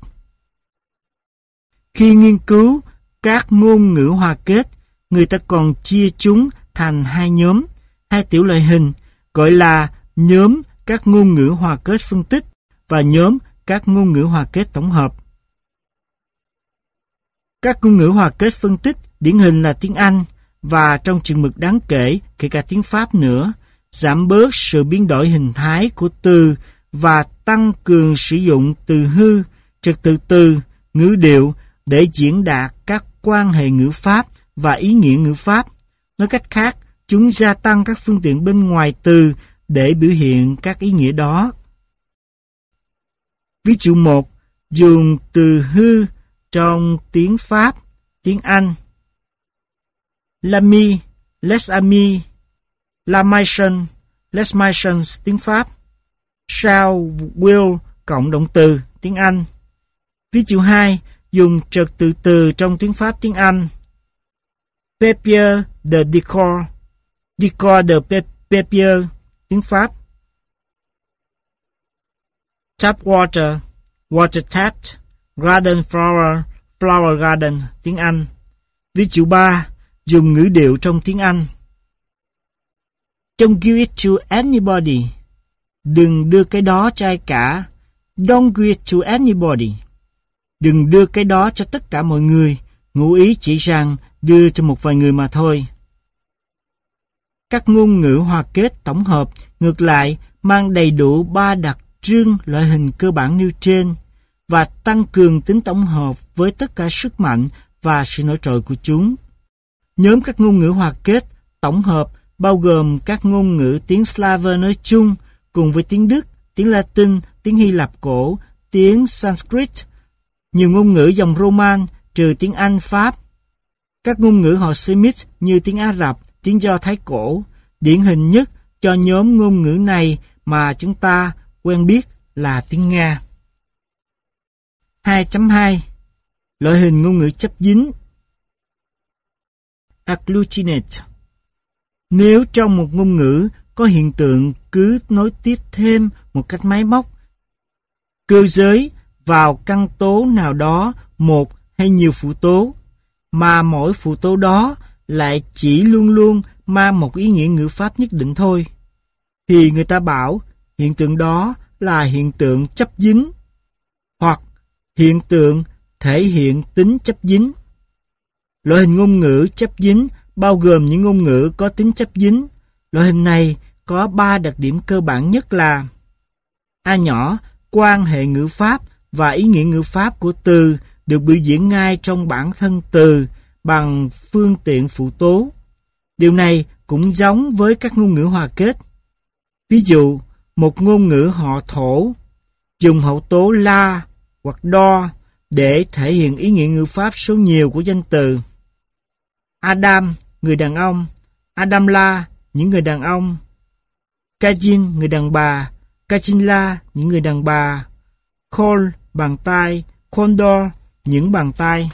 Speaker 1: Khi nghiên cứu các ngôn ngữ hòa kết, người ta còn chia chúng thành hai nhóm, hai tiểu loại hình, gọi là nhóm các ngôn ngữ hòa kết phân tích và nhóm các ngôn ngữ hòa kết tổng hợp. Các ngôn ngữ hòa kết phân tích điển hình là tiếng Anh và trong chừng mực đáng kể cả tiếng Pháp nữa, giảm bớt sự biến đổi hình thái của từ và tăng cường sử dụng từ hư, trật tự từ, ngữ điệu để diễn đạt các quan hệ ngữ pháp và ý nghĩa ngữ pháp. Nói cách khác, chúng gia tăng các phương tiện bên ngoài từ để biểu hiện các ý nghĩa đó. Ví dụ 1. Dùng từ hư trong tiếng Pháp, tiếng Anh. L'ami, les amis, la maison, les maisons tiếng Pháp. Shall, will cộng động từ tiếng Anh. Ví dụ 2. Dùng trật tự từ trong tiếng Pháp, tiếng Anh. Papier de décor, décor de papier tiếng Pháp. Tap water, water tapped, garden flower, flower garden tiếng Anh. Ví dụ 3. Dùng ngữ điệu trong tiếng Anh. Don't give it to anybody. Đừng đưa cái đó cho ai cả. Don't give it to anybody. Đừng đưa cái đó cho tất cả mọi người. Ngụ ý chỉ rằng đưa cho một vài người mà thôi. Các ngôn ngữ hòa kết tổng hợp ngược lại mang đầy đủ 3 đặc trưng loại hình cơ bản nêu trên và tăng cường tính tổng hợp với tất cả sức mạnh và sự nổi trội của chúng. Nhóm các ngôn ngữ hòa kết tổng hợp bao gồm các ngôn ngữ tiếng Slav nói chung cùng với tiếng Đức, tiếng Latin, tiếng Hy Lạp cổ, tiếng Sanskrit, nhiều ngôn ngữ dòng Roman trừ tiếng Anh, Pháp, các ngôn ngữ họ Semit như tiếng Ả Rập, tiếng Do Thái cổ. Điển hình nhất cho nhóm ngôn ngữ này mà chúng ta quen biết là tiếng Nga. 2.2 Loại hình ngôn ngữ chấp dính. Agglutinate. Nếu trong một ngôn ngữ có hiện tượng cứ nối tiếp thêm một cách máy móc cơ giới vào căn tố nào đó, một hay nhiều phụ tố, mà mỗi phụ tố đó lại chỉ luôn luôn mang một ý nghĩa ngữ pháp nhất định thôi, thì người ta bảo hiện tượng đó là hiện tượng chấp dính hoặc hiện tượng thể hiện tính chấp dính. Loại hình ngôn ngữ chấp dính bao gồm những ngôn ngữ có tính chấp dính. Loại hình này có 3 đặc điểm cơ bản nhất là: A nhỏ, quan hệ ngữ pháp và ý nghĩa ngữ pháp của từ được biểu diễn ngay trong bản thân từ bằng phương tiện phụ tố. Điều này cũng giống với các ngôn ngữ hòa kết. Ví dụ, một ngôn ngữ họ Thổ dùng hậu tố la hoặc đo để thể hiện ý nghĩa ngữ pháp số nhiều của danh từ. Adam, người đàn ông; Adamla, những người đàn ông; Kajin, người đàn bà; Kajinla, những người đàn bà; Kol, bàn tay; Kondor, những bàn tay.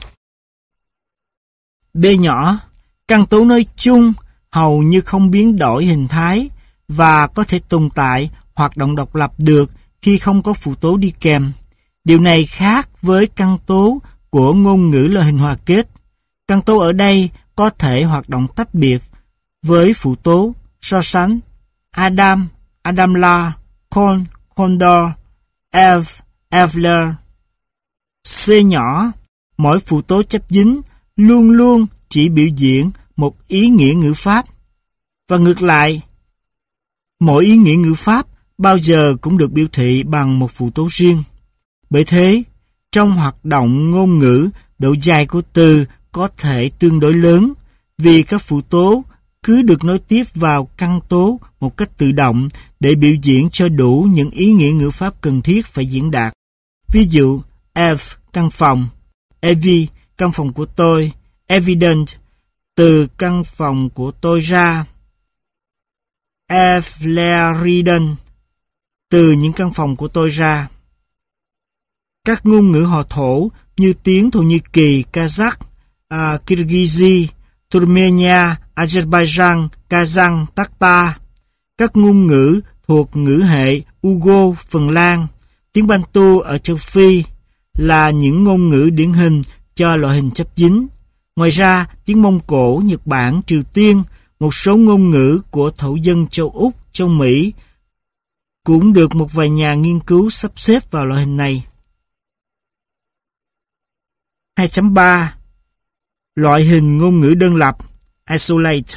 Speaker 1: B nhỏ, căn tố nói chung hầu như không biến đổi hình thái và có thể tồn tại hoạt động độc lập được khi không có phụ tố đi kèm. Điều này khác với căn tố của ngôn ngữ loại hình hòa kết. Căn tố ở đây có thể hoạt động tách biệt với phụ tố. So sánh: Adam, Adamla; Kol, Kondor; Ev, Evler. C nhỏ, mỗi phụ tố chấp dính luôn luôn chỉ biểu diễn một ý nghĩa ngữ pháp. Và ngược lại, mỗi ý nghĩa ngữ pháp bao giờ cũng được biểu thị bằng một phụ tố riêng. Bởi thế, trong hoạt động ngôn ngữ, độ dài của từ có thể tương đối lớn vì các phụ tố cứ được nối tiếp vào căn tố một cách tự động để biểu diễn cho đủ những ý nghĩa ngữ pháp cần thiết phải diễn đạt. Ví dụ, Ev, căn phòng; Evi, căn phòng của tôi; Evident, từ căn phòng của tôi ra; Evleriden, từ những căn phòng của tôi ra. Các ngôn ngữ họ Thổ như tiếng Thổ Nhĩ Kỳ, Kazakh, Kyrgyz, Turkmenia, Azerbaijan, Kazan, Tatar. Các ngôn ngữ thuộc ngữ hệ Ugo, Phần Lan, tiếng Bantu ở châu Phi là những ngôn ngữ điển hình cho loại hình chấp dính. Ngoài ra, tiếng Mông Cổ, Nhật Bản, Triều Tiên, một số ngôn ngữ của thổ dân châu Úc, châu Mỹ cũng được một vài nhà nghiên cứu sắp xếp vào loại hình này. 2.3 Loại hình ngôn ngữ đơn lập, isolate.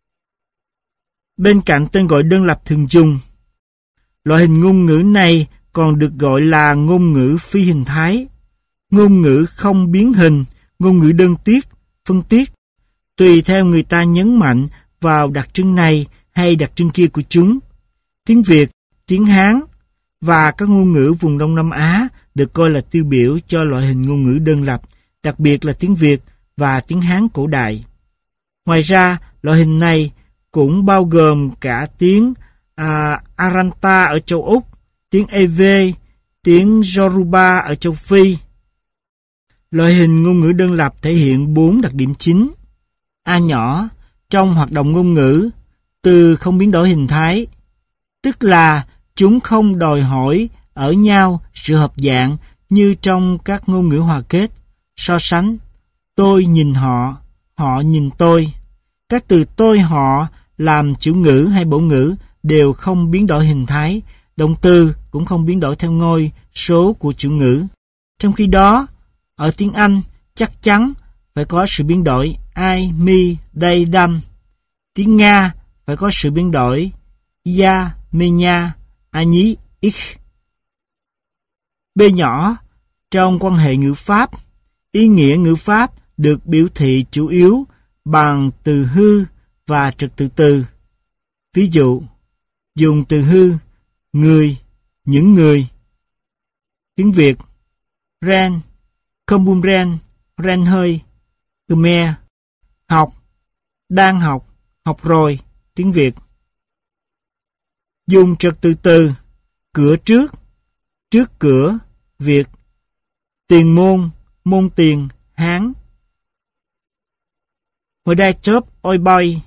Speaker 1: Bên cạnh tên gọi đơn lập thường dùng, loại hình ngôn ngữ này còn được gọi là ngôn ngữ phi hình thái, ngôn ngữ không biến hình, ngôn ngữ đơn tiết, phân tiết, tùy theo người ta nhấn mạnh vào đặc trưng này hay đặc trưng kia của chúng. Tiếng Việt, tiếng Hán và các ngôn ngữ vùng Đông Nam Á được coi là tiêu biểu cho loại hình ngôn ngữ đơn lập, đặc biệt là tiếng Việt và tiếng Hán cổ đại. Ngoài ra, loại hình này cũng bao gồm cả tiếng Aranta ở châu Úc, tiếng Eve, tiếng Yoruba ở châu Phi. Loại hình ngôn ngữ đơn lập thể hiện 4 đặc điểm chính. A nhỏ, trong hoạt động ngôn ngữ, từ không biến đổi hình thái, tức là chúng không đòi hỏi ở nhau sự hợp dạng như trong các ngôn ngữ hòa kết. So sánh: tôi nhìn họ, họ nhìn tôi. Các từ tôi họ làm chủ ngữ hay bổ ngữ đều không biến đổi hình thái, động từ cũng không biến đổi theo ngôi số của chủ ngữ. Trong khi đó, ở tiếng Anh chắc chắn phải có sự biến đổi I, me, they, them. Tiếng Nga phải có sự biến đổi ya, меня, они, их. B nhỏ, trong quan hệ ngữ pháp, ý nghĩa ngữ pháp được biểu thị chủ yếu bằng từ hư và trật tự từ. Ví dụ, dùng từ hư, người, những người. Tiếng Việt, ren, không bum ren, ren hơi. Khmer, học, đang học, học rồi. Tiếng Việt. Dùng trật tự từ, cửa trước, trước cửa, việc. Tiền môn, môn tiền, Hán. Hồi đai chớp oi boy.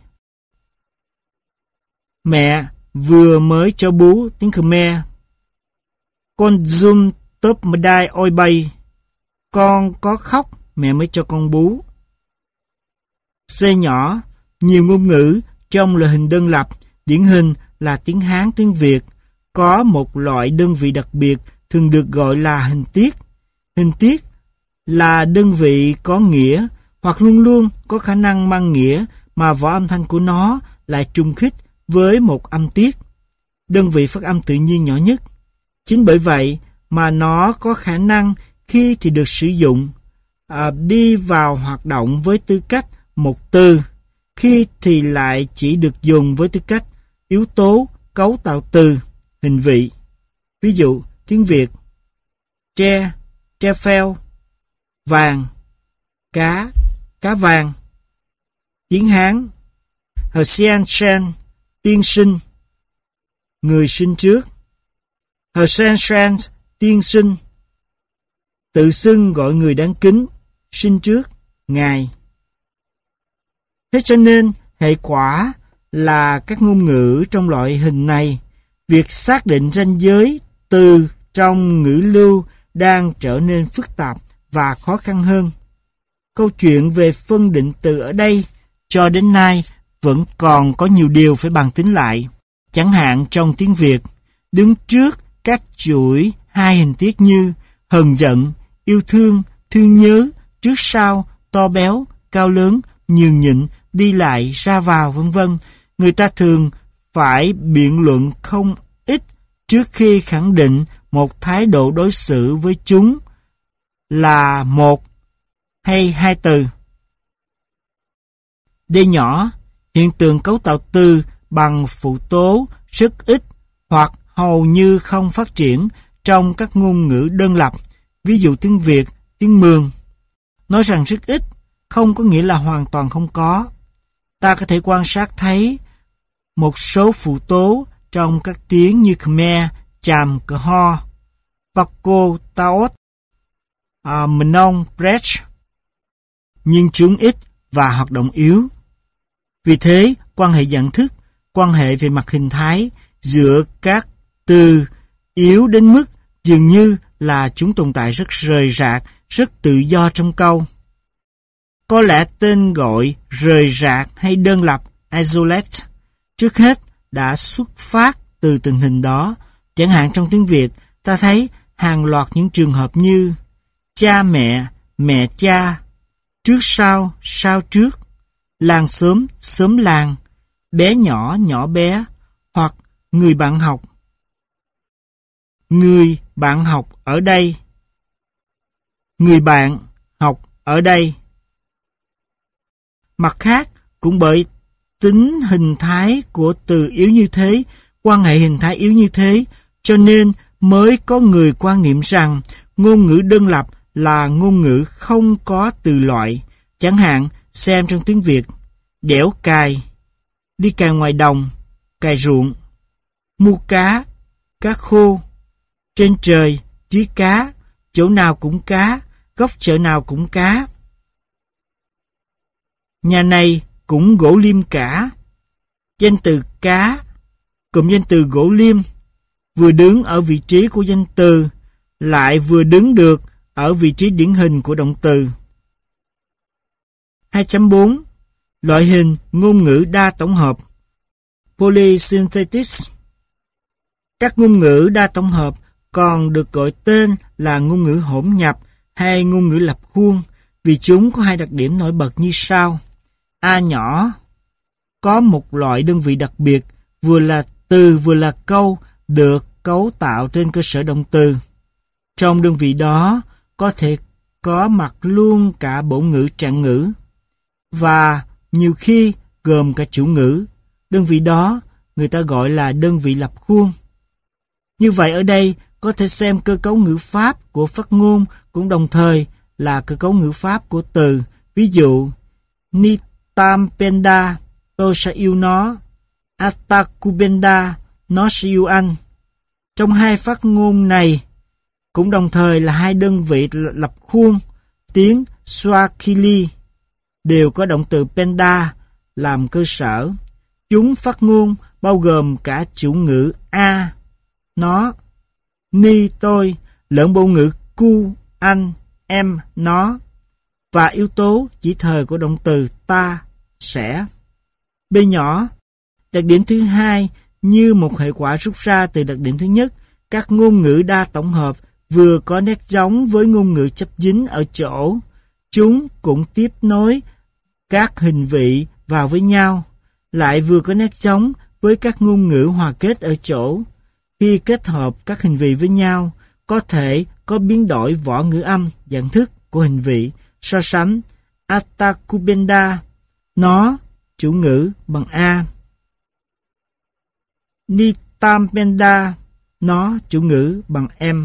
Speaker 1: Mẹ vừa mới cho bú, tiếng Khmer. Con zoom tớp mà đai oi bay. Con có khóc, mẹ mới cho con bú. C nhỏ, nhiều ngôn ngữ trong loại hình đơn lập, điển hình là tiếng Hán, tiếng Việt, có một loại đơn vị đặc biệt thường được gọi là hình tiết. Hình tiết là đơn vị có nghĩa hoặc luôn luôn có khả năng mang nghĩa mà võ âm thanh của nó lại trùng khít với một âm tiết, đơn vị phát âm tự nhiên nhỏ nhất. Chính bởi vậy mà nó có khả năng khi thì được sử dụng đi vào hoạt động với tư cách một từ, khi thì lại chỉ được dùng với tư cách yếu tố cấu tạo từ, hình vị. Ví dụ, tiếng Việt: tre, tre pheo; vàng, cá, cá vàng. Tiếng Hán: Hờ Xian Shan, tiên sinh, người sinh trước; Hờ Xian Shan, tiên sinh, tự xưng gọi người đáng kính, sinh trước, ngài. Thế cho nên, hệ quả là các ngôn ngữ trong loại hình này, việc xác định ranh giới từ trong ngữ lưu đang trở nên phức tạp và khó khăn hơn. Câu chuyện về phân định từ ở đây cho đến nay vẫn còn có nhiều điều phải bàn tính lại. Chẳng hạn trong tiếng Việt, đứng trước các chuỗi hai hình tiết như hờn giận, yêu thương, thương nhớ, trước sau, to béo, cao lớn, nhường nhịn, đi lại, ra vào, vân vân, người ta thường phải biện luận không ít trước khi khẳng định một thái độ đối xử với chúng là một hay hai từ. D nhỏ, hiện tượng cấu tạo từ bằng phụ tố rất ít hoặc hầu như không phát triển trong các ngôn ngữ đơn lập, ví dụ tiếng Việt, tiếng Mường. Nói rằng rất ít không có nghĩa là hoàn toàn không có. Ta có thể quan sát thấy một số phụ tố trong các tiếng như Khmer, Chàm, Cờ Ho, Paco, Taot, Mnon, Brech, nhưng chúng ít và hoạt động yếu. Vì thế, quan hệ dạng thức, quan hệ về mặt hình thái giữa các từ yếu đến mức dường như là chúng tồn tại rất rời rạc, rất tự do trong câu. Có lẽ tên gọi rời rạc hay đơn lập, isolate, trước hết đã xuất phát từ tình hình đó. Chẳng hạn trong tiếng Việt, ta thấy hàng loạt những trường hợp như cha mẹ, mẹ cha, trước sau, sau trước, làng xóm, xóm làng, bé nhỏ, nhỏ bé, hoặc người bạn học. Người bạn học ở đây. Người bạn học ở đây. Mặt khác, cũng bởi tính hình thái của từ yếu như thế, quan hệ hình thái yếu như thế, cho nên mới có người quan niệm rằng ngôn ngữ đơn lập là ngôn ngữ không có từ loại. Chẳng hạn, xem trong tiếng Việt, đẽo cài, đi cài ngoài đồng, cài ruộng, mua cá, cá khô, trên trời, dưới cá, chỗ nào cũng cá, góc chợ nào cũng cá. Nhà này cũng gỗ liêm cả. Danh từ cá, cụm danh từ gỗ liêm, vừa đứng ở vị trí của danh từ, lại vừa đứng được ở vị trí điển hình của động từ. 2.4. Loại hình ngôn ngữ đa tổng hợp, Polysynthetic. Các ngôn ngữ đa tổng hợp còn được gọi tên là ngôn ngữ hỗn nhập hay ngôn ngữ lập khuôn vì chúng có hai đặc điểm nổi bật như sau. A nhỏ, có một loại đơn vị đặc biệt, vừa là từ vừa là câu, được cấu tạo trên cơ sở động từ. Trong đơn vị đó có thể có mặt luôn cả bổ ngữ trạng ngữ và nhiều khi gồm cả chủ ngữ. Đơn vị đó người ta gọi là đơn vị lập khuôn. Như vậy ở đây có thể xem cơ cấu ngữ pháp của phát ngôn cũng đồng thời là cơ cấu ngữ pháp của từ. Ví dụ, Ni Tampenda, tôi sẽ yêu nó. Atakubenda, nó sẽ yêu anh. Trong hai phát ngôn này, cũng đồng thời là hai đơn vị lập khuôn tiếng Swahili, đều có động từ penda làm cơ sở. Chúng phát ngôn bao gồm cả chủ ngữ a, nó, ni, tôi, lẫn bộ ngữ cu, anh, em, nó, và yếu tố chỉ thời của động từ ta, sẽ. B nhỏ, đặc điểm thứ hai như một hệ quả rút ra từ đặc điểm thứ nhất, các ngôn ngữ đa tổng hợp vừa có nét giống với ngôn ngữ chấp dính ở chỗ chúng cũng tiếp nối các hình vị vào với nhau, lại vừa có nét giống với các ngôn ngữ hòa kết ở chỗ khi kết hợp các hình vị với nhau có thể có biến đổi võ ngữ âm dạng thức của hình vị. So sánh Atakubenda, nó, chủ ngữ bằng a, Nitampenda, nó, chủ ngữ bằng em.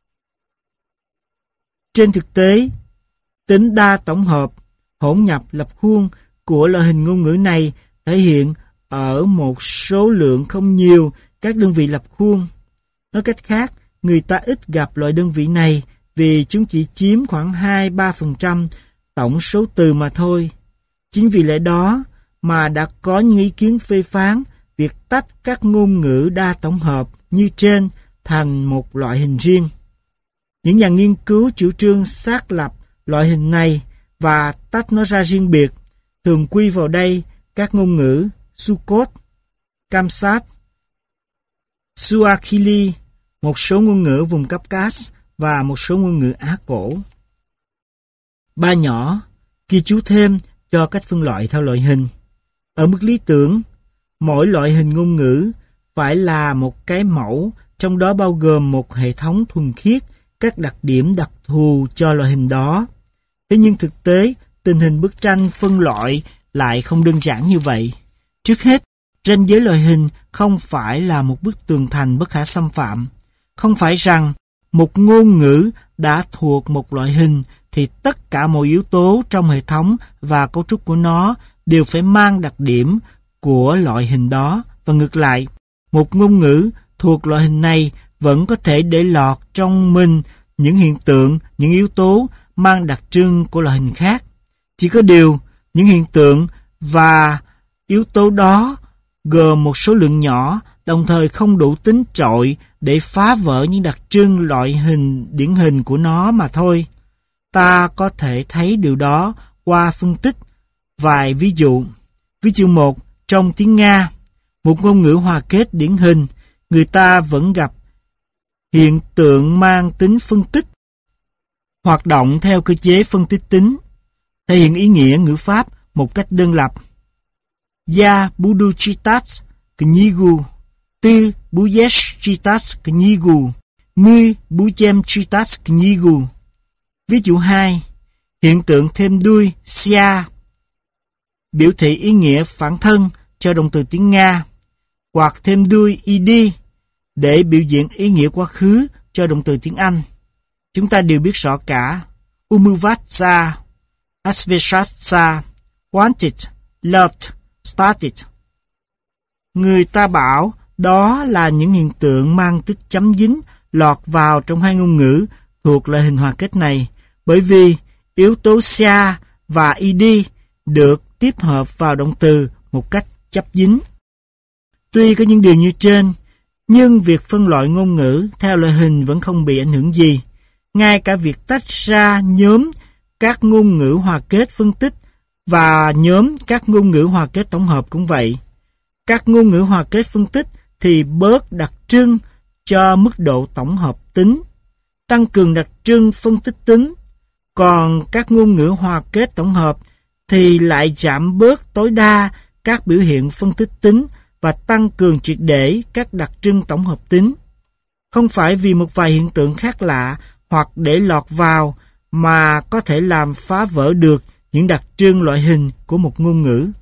Speaker 1: Trên thực tế, tính đa tổng hợp, hỗn nhập lập khuôn của loại hình ngôn ngữ này thể hiện ở một số lượng không nhiều các đơn vị lập khuôn. Nói cách khác, người ta ít gặp loại đơn vị này vì chúng chỉ chiếm khoảng 2-3% tổng số từ mà thôi. Chính vì lẽ đó mà đã có những ý kiến phê phán việc tách các ngôn ngữ đa tổng hợp như trên thành một loại hình riêng. Những nhà nghiên cứu chủ trương xác lập loại hình này và tách nó ra riêng biệt, thường quy vào đây các ngôn ngữ Sukot, Kamsat, Swahili, một số ngôn ngữ vùng Caucasus và một số ngôn ngữ Á Cổ. Ba nhỏ, ghi chú thêm cho cách phân loại theo loại hình. Ở mức lý tưởng, mỗi loại hình ngôn ngữ phải là một cái mẫu, trong đó bao gồm một hệ thống thuần khiết các đặc điểm đặc thù cho loại hình đó. Thế nhưng thực tế, tình hình bức tranh phân loại lại không đơn giản như vậy. Trước hết, ranh giới loại hình không phải là một bức tường thành bất khả xâm phạm. Không phải rằng một ngôn ngữ đã thuộc một loại hình thì tất cả mọi yếu tố trong hệ thống và cấu trúc của nó đều phải mang đặc điểm của loại hình đó, và ngược lại, một ngôn ngữ thuộc loại hình này vẫn có thể để lọt trong mình những hiện tượng, những yếu tố mang đặc trưng của loại hình khác. Chỉ có điều, những hiện tượng và yếu tố đó gồm một số lượng nhỏ, đồng thời không đủ tính trội để phá vỡ những đặc trưng loại hình điển hình của nó mà thôi. Ta có thể thấy điều đó qua phân tích vài ví dụ. Ví dụ 1, trong tiếng Nga, một ngôn ngữ hòa kết điển hình, người ta vẫn gặp hiện tượng mang tính phân tích, hoạt động theo cơ chế phân tích tính, thể hiện ý nghĩa ngữ pháp một cách đơn lập. Ya budu chitas knigu, ty budeš chitas knigu, my budem chitas knigu. Ví dụ 2, hiện tượng thêm đuôi sia, biểu thị ý nghĩa phản thân cho động từ tiếng Nga, hoặc thêm đuôi id để biểu diễn ý nghĩa quá khứ cho động từ tiếng Anh. Chúng ta đều biết rõ cả. Umuvatsa, asveshatsa, wanted, loved, started. Người ta bảo đó là những hiện tượng mang tính chấm dính lọt vào trong hai ngôn ngữ thuộc loại hình hòa kết này, bởi vì yếu tố sia và id được tiếp hợp vào động từ một cách chấp dính. Tuy có những điều như trên, nhưng việc phân loại ngôn ngữ theo loại hình vẫn không bị ảnh hưởng gì. Ngay cả việc tách ra nhóm các ngôn ngữ hòa kết phân tích và nhóm các ngôn ngữ hòa kết tổng hợp cũng vậy. Các ngôn ngữ hòa kết phân tích thì bớt đặc trưng cho mức độ tổng hợp tính, tăng cường đặc trưng phân tích tính, còn các ngôn ngữ hòa kết tổng hợp thì lại giảm bớt tối đa các biểu hiện phân tích tính và tăng cường triệt để các đặc trưng tổng hợp tính. Không phải vì một vài hiện tượng khác lạ hoặc để lọt vào mà có thể làm phá vỡ được những đặc trưng loại hình của một ngôn ngữ.